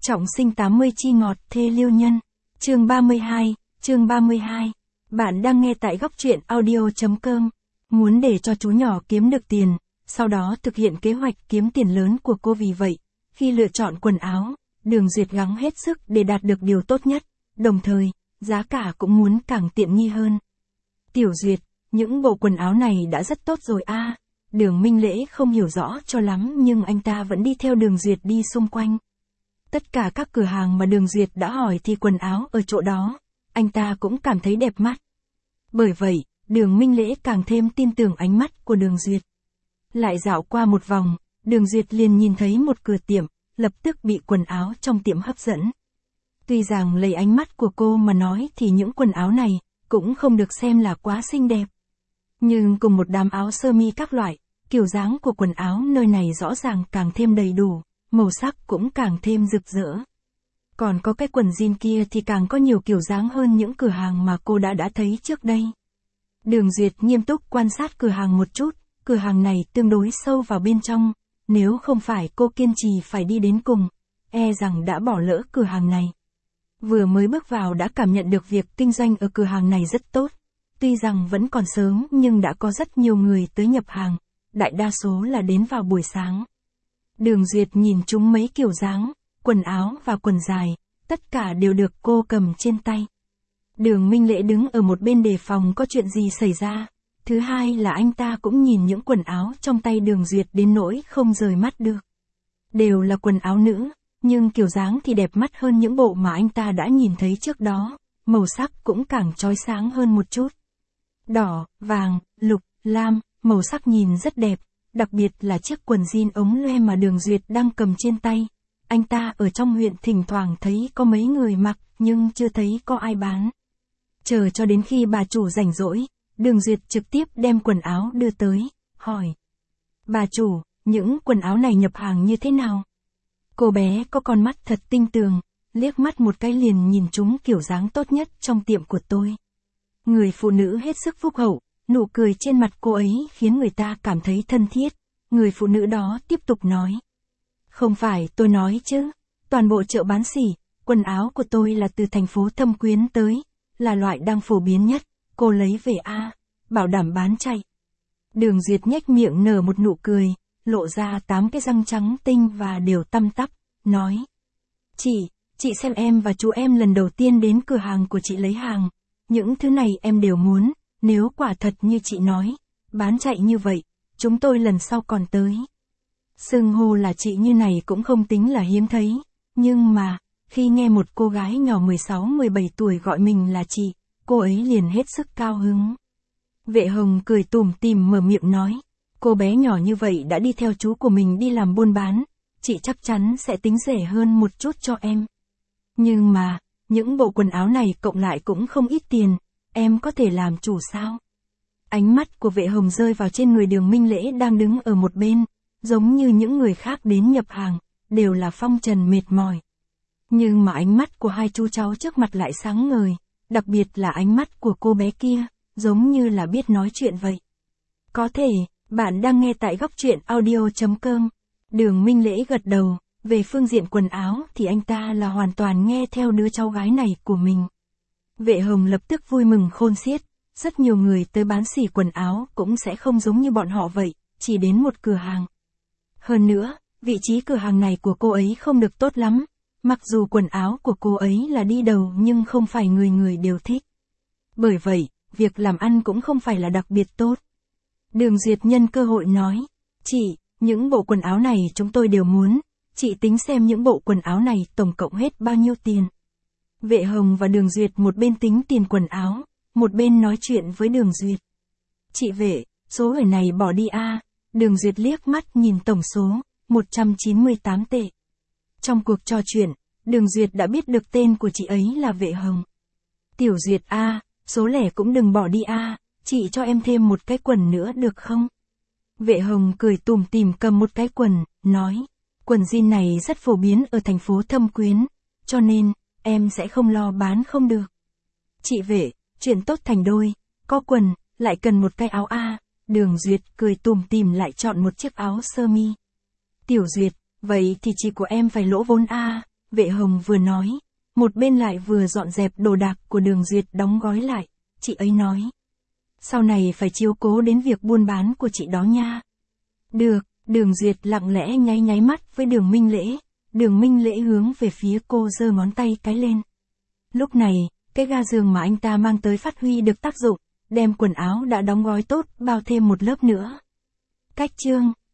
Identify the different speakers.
Speaker 1: Trọng sinh 80 chi ngọt thê liêu nhân. Chương 32. Bạn đang nghe tại góc truyện audio.com. Muốn để cho chú nhỏ kiếm được tiền, sau đó thực hiện kế hoạch kiếm tiền lớn của cô, vì vậy, khi lựa chọn quần áo, Đường Duyệt gắng hết sức để đạt được điều tốt nhất, đồng thời, giá cả cũng muốn càng tiện nghi hơn. Tiểu Duyệt, những bộ quần áo này đã rất tốt rồi a. Đường Minh Lễ không hiểu rõ cho lắm nhưng anh ta vẫn đi theo Đường Duyệt đi xung quanh. Tất cả các cửa hàng mà Đường Duyệt đã hỏi thì quần áo ở chỗ đó, anh ta cũng cảm thấy đẹp mắt. Bởi vậy, Đường Minh Lễ càng thêm tin tưởng ánh mắt của Đường Duyệt. Lại dạo qua một vòng, Đường Duyệt liền nhìn thấy một cửa tiệm, lập tức bị quần áo trong tiệm hấp dẫn. Tuy rằng lấy ánh mắt của cô mà nói thì những quần áo này cũng không được xem là quá xinh đẹp. Nhưng cùng một đám áo sơ mi các loại, kiểu dáng của quần áo nơi này rõ ràng càng thêm đầy đủ, màu sắc cũng càng thêm rực rỡ. Còn có cái quần jean kia thì càng có nhiều kiểu dáng hơn những cửa hàng mà cô đã thấy trước đây. Đường Duyệt nghiêm túc quan sát cửa hàng một chút, cửa hàng này tương đối sâu vào bên trong, nếu không phải cô kiên trì phải đi đến cùng, e rằng đã bỏ lỡ cửa hàng này. Vừa mới bước vào đã cảm nhận được việc kinh doanh ở cửa hàng này rất tốt. Tuy rằng vẫn còn sớm nhưng đã có rất nhiều người tới nhập hàng, đại đa số là đến vào buổi sáng. Đường Duyệt nhìn chúng mấy kiểu dáng, quần áo và quần dài, tất cả đều được cô cầm trên tay. Đường Minh Lễ đứng ở một bên đề phòng có chuyện gì xảy ra. Thứ hai là anh ta cũng nhìn những quần áo trong tay Đường Duyệt đến nỗi không rời mắt được. Đều là quần áo nữ, nhưng kiểu dáng thì đẹp mắt hơn những bộ mà anh ta đã nhìn thấy trước đó, màu sắc cũng càng chói sáng hơn một chút. Đỏ, vàng, lục, lam, màu sắc nhìn rất đẹp, đặc biệt là chiếc quần jean ống loe mà Đường Duyệt đang cầm trên tay. Anh ta ở trong huyện thỉnh thoảng thấy có mấy người mặc, nhưng chưa thấy có ai bán. Chờ cho đến khi bà chủ rảnh rỗi, Đường Duyệt trực tiếp đem quần áo đưa tới, hỏi. Bà chủ, những quần áo này nhập hàng như thế nào? Cô bé có con mắt thật tinh tường, liếc mắt một cái liền nhìn chúng kiểu dáng tốt nhất trong tiệm của tôi. Người phụ nữ hết sức phúc hậu, nụ cười trên mặt cô ấy khiến người ta cảm thấy thân thiết. Người phụ nữ đó tiếp tục nói. Không phải tôi nói chứ, toàn bộ chợ bán sỉ, quần áo của tôi là từ thành phố Thâm Quyến tới, là loại đang phổ biến nhất, cô lấy về bảo đảm bán chạy. Đường Duyệt nhếch miệng nở một nụ cười, lộ ra 8 cái răng trắng tinh và đều tăm tắp, nói. Chị xem em và chú em lần đầu tiên đến cửa hàng của chị lấy hàng, những thứ này em đều muốn, nếu quả thật như chị nói, bán chạy như vậy, chúng tôi lần sau còn tới. Xưng hô là chị như này cũng không tính là hiếm thấy, nhưng mà, khi nghe một cô gái nhỏ 16-17 tuổi gọi mình là chị, cô ấy liền hết sức cao hứng. Vệ Hồng cười tủm tỉm mở miệng nói, cô bé nhỏ như vậy đã đi theo chú của mình đi làm buôn bán, chị chắc chắn sẽ tính rẻ hơn một chút cho em. Nhưng mà, những bộ quần áo này cộng lại cũng không ít tiền, em có thể làm chủ sao? Ánh mắt của Vệ Hồng rơi vào trên người Đường Minh Lễ đang đứng ở một bên, giống như những người khác đến nhập hàng, đều là phong trần mệt mỏi. Nhưng mà ánh mắt của hai chú cháu trước mặt lại sáng ngời, đặc biệt là ánh mắt của cô bé kia, giống như là biết nói chuyện vậy. Có thể, bạn đang nghe tại góc truyện audio.com. Đường Minh Lễ gật đầu, về phương diện quần áo thì anh ta là hoàn toàn nghe theo đứa cháu gái này của mình. Vệ Hồng lập tức vui mừng khôn xiết, rất nhiều người tới bán xỉ quần áo cũng sẽ không giống như bọn họ vậy, chỉ đến một cửa hàng. Hơn nữa, vị trí cửa hàng này của cô ấy không được tốt lắm, mặc dù quần áo của cô ấy là đi đầu nhưng không phải người người đều thích. Bởi vậy, việc làm ăn cũng không phải là đặc biệt tốt. Đường Duyệt nhân cơ hội nói, chị, những bộ quần áo này chúng tôi đều muốn, chị tính xem những bộ quần áo này tổng cộng hết bao nhiêu tiền. Vệ Hồng và Đường Duyệt một bên tính tiền quần áo, một bên nói chuyện với Đường Duyệt. Chị Vệ, số người này bỏ đi Đường Duyệt liếc mắt nhìn tổng số, 198 tệ. Trong cuộc trò chuyện, Đường Duyệt đã biết được tên của chị ấy là Vệ Hồng. Tiểu Duyệt số lẻ cũng đừng bỏ đi chị cho em thêm một cái quần nữa được không? Vệ Hồng cười tủm tỉm cầm một cái quần, nói, quần jean này rất phổ biến ở thành phố Thâm Quyến, cho nên, em sẽ không lo bán không được. Chị Vệ, chuyện tốt thành đôi, có quần, lại cần một cái áo Đường Duyệt cười tủm tỉm lại chọn một chiếc áo sơ mi. Tiểu Duyệt, vậy thì chị của em phải lỗ vốn Vệ Hồng vừa nói, một bên lại vừa dọn dẹp đồ đạc của Đường Duyệt đóng gói lại, chị ấy nói. Sau này phải chiếu cố đến việc buôn bán của chị đó nha. Được, Đường Duyệt lặng lẽ nháy nháy mắt với Đường Minh Lễ, Đường Minh Lễ hướng về phía cô giơ ngón tay cái lên. Lúc này, cái ga giường mà anh ta mang tới phát huy được tác dụng, đem quần áo đã đóng gói tốt bao thêm một lớp nữa. Cách chương